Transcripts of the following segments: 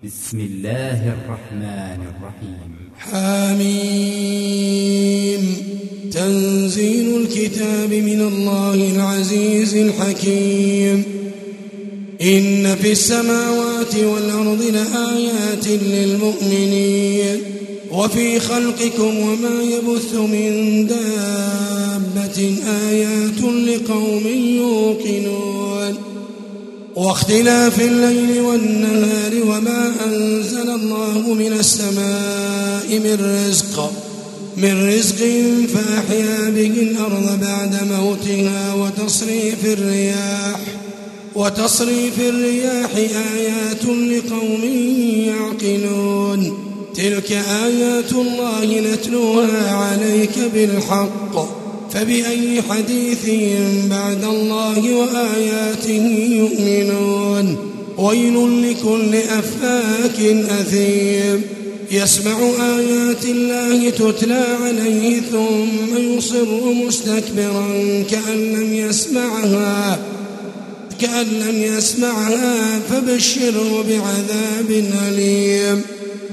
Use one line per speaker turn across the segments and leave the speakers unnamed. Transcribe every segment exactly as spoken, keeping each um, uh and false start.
بسم الله الرحمن الرحيم.
حميم. تنزيل الكتاب من الله العزيز الحكيم. إن في السماوات والأرض لآيات للمؤمنين وفي خلقكم وما يبث من دابة آيات لقوم يوقنون واختلاف الليل والنهار وما أنزل الله من السماء من رزق من رزق فأحيا به الأرض بعد موتها وتصريف الرياح وتصريف الرياح آيات لقوم يعقلون تلك آيات الله نتلوها عليك بالحق فبأي حديث بعد الله وآياته يؤمنون ويل لكل أفاك أثيم يسمع آيات الله تتلى عليه ثم يصر مستكبرا كأن لم يسمعها كأن لم يسمعها فبشره بعذاب أليم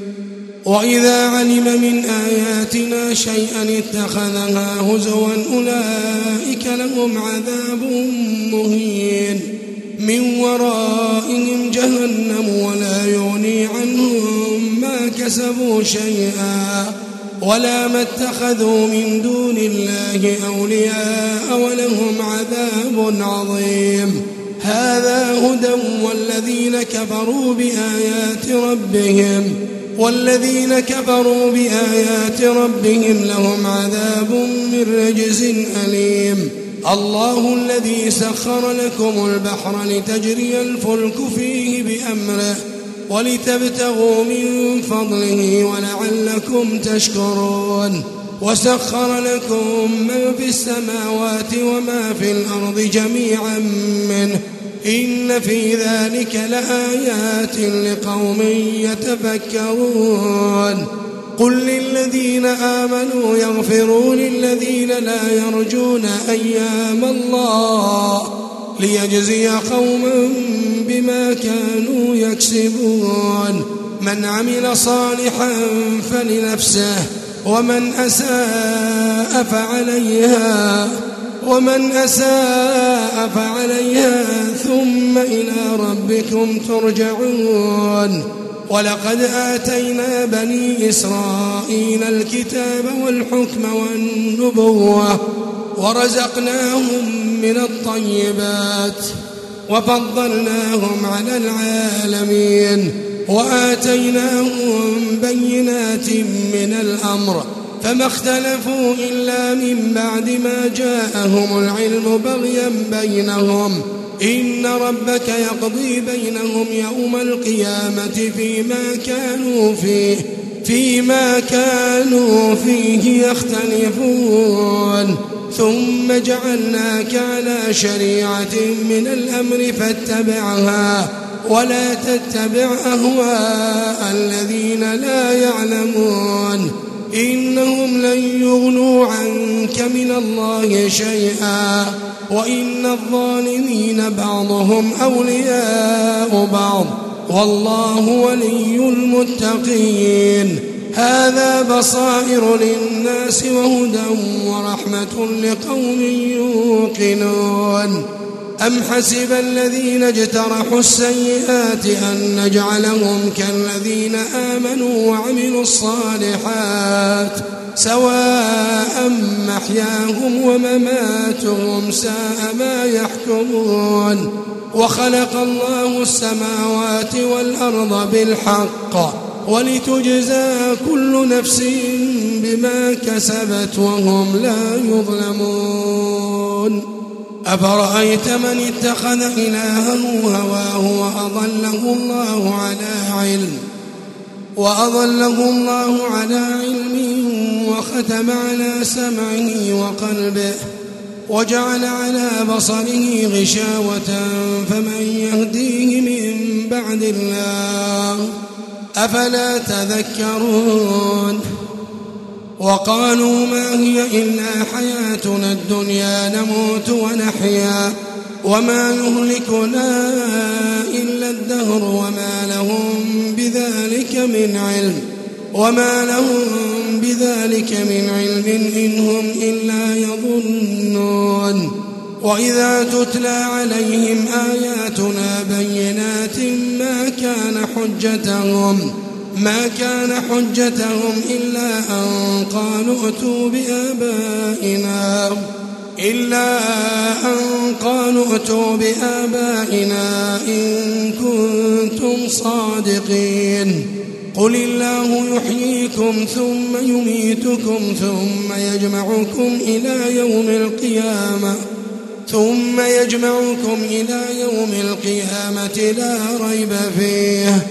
وإذا علم من آياتنا شيئا اتخذها هزوا أولئك لهم عذاب مهين من ورائهم جهنم ولا يغني عنهم ما كسبوا شيئا ولا ما اتخذوا من دون الله أولياء ولهم عذاب عظيم هذا هدى والذين كفروا بآيات ربهم والذين كفروا بآيات ربهم لهم عذاب من رجز أليم الله الذي سخر لكم البحر لتجري الفلك فيه بأمره ولتبتغوا من فضله ولعلكم تشكرون وسخر لكم ما في السماوات وما في الأرض جميعا منه إن في ذلك لآيات لقوم يتفكرون قل للذين آمنوا يغفروا للذين لا يرجون أيام الله ليجزي قوما بما كانوا يكسبون من عمل صالحا فلنفسه ومن أساء فعليها ومن أساء فعليها ثم إلى ربكم ترجعون ولقد آتينا بني إسرائيل الكتاب والحكم والنبوة ورزقناهم من الطيبات وفضلناهم على العالمين وآتيناهم بينات من الأمر فما اختلفوا إلا من بعد ما جاءهم العلم بغيا بينهم إن ربك يقضي بينهم يوم القيامة فيما كانوا فيه فيما كانوا فيه يختلفون ثم جعلناك على شريعة من الأمر فاتبعها ولا تتبع أهواء الذين لا يعلمون إنهم لن يغنوا عنك من الله شيئا وإن الظالمين بعضهم أولياء بعض والله ولي المتقين هذا بصائر للناس وهدى ورحمة لقوم يوقنون أم حسب الذين اجترحوا السيئات أن نجعلهم كالذين آمنوا وعملوا الصالحات سواء محياهم ومماتهم ساء ما يحكمون وخلق الله السماوات والأرض بالحق ولتجزى كل نفس بما كسبت وهم لا يظلمون أفرأيت من اتخذ إلهه هواه وأضله الله على علم وأضله الله على علم وختم على سمعه وقلبه وجعل على بصره غشاوة فمن يهديه من بعد الله أفلا تذكرون وقالوا ما هي إلا حياتنا الدنيا نموت ونحيا وما يهلكنا إلا الدهر وما لهم بذلك من علم وما لهم بذلك من علم إن هم إلا يظنون وإذا تتلى عليهم آياتنا بينات ما كان حجتهم ما كان حجتهم إلا أن قالوا ائتوا بآبائنا إلا أن قالوا ائتوا بآبائنا إن كنتم صادقين قل الله يحييكم ثم يميتكم ثم يجمعكم إلى يوم القيامة ثم يجمعكم إلى يوم القيامة لا ريب فيه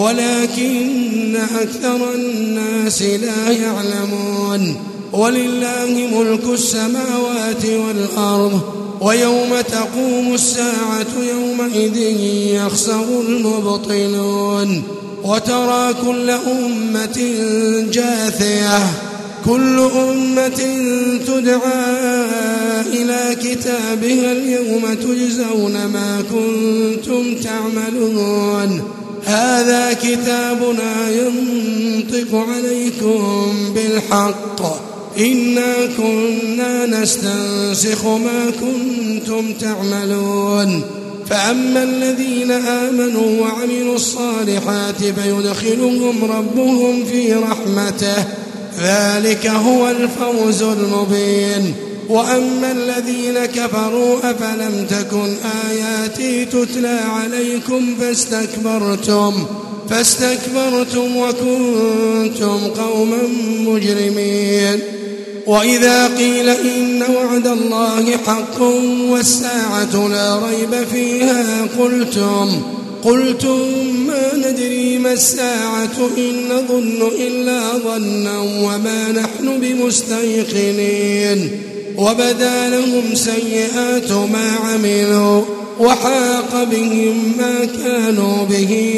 ولكن أكثر الناس لا يعلمون ولله ملك السماوات والأرض ويوم تقوم الساعة يومئذ يخسر المبطلون وترى كل أمة جاثية كل أمة تدعى إلى كتابها اليوم تجزون ما كنتم تعملون هذا كتابنا ينطق عليكم بالحق إنا كنا نستنسخ ما كنتم تعملون فأما الذين آمنوا وعملوا الصالحات فيدخلهم ربهم في رحمته ذلك هو الفوز المبين وأما الذين كفروا أفلم تكن آياتي تتلى عليكم فاستكبرتم فاستكبرتم وكنتم قوما مجرمين وإذا قيل إن وعد الله حق والساعة لا ريب فيها قلتم قلتم ما ندري ما الساعة إن نظن إلا ظنا وما نحن بمستيقنين وبدا لهم سيئات ما عملوا وحاق بهم ما كانوا به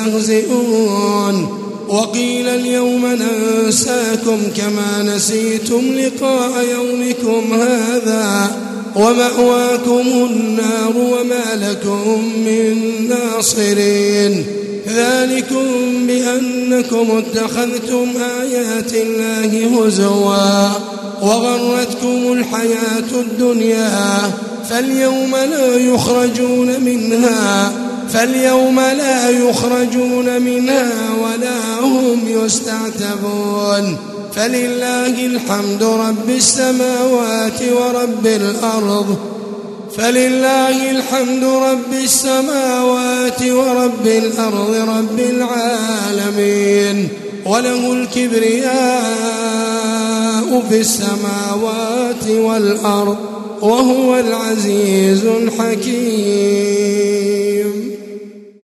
يستهزئون وقيل اليوم ننساكم كما نسيتم لقاء يومكم هذا ومأواكم النار وما لكم من ناصرين ذلكم بأنكم اتخذتم آيات الله هزوا وغرتكم الحياة الدنيا فاليوم لا يخرجون منها فاليوم لا يخرجون منها ولا هم يستعتبون فلله الحمد رب السماوات ورب الأرض فلله الحمد رب السماوات ورب الأرض رب العالمين وله الكبرياء في السماوات والأرض وهو العزيز الحكيم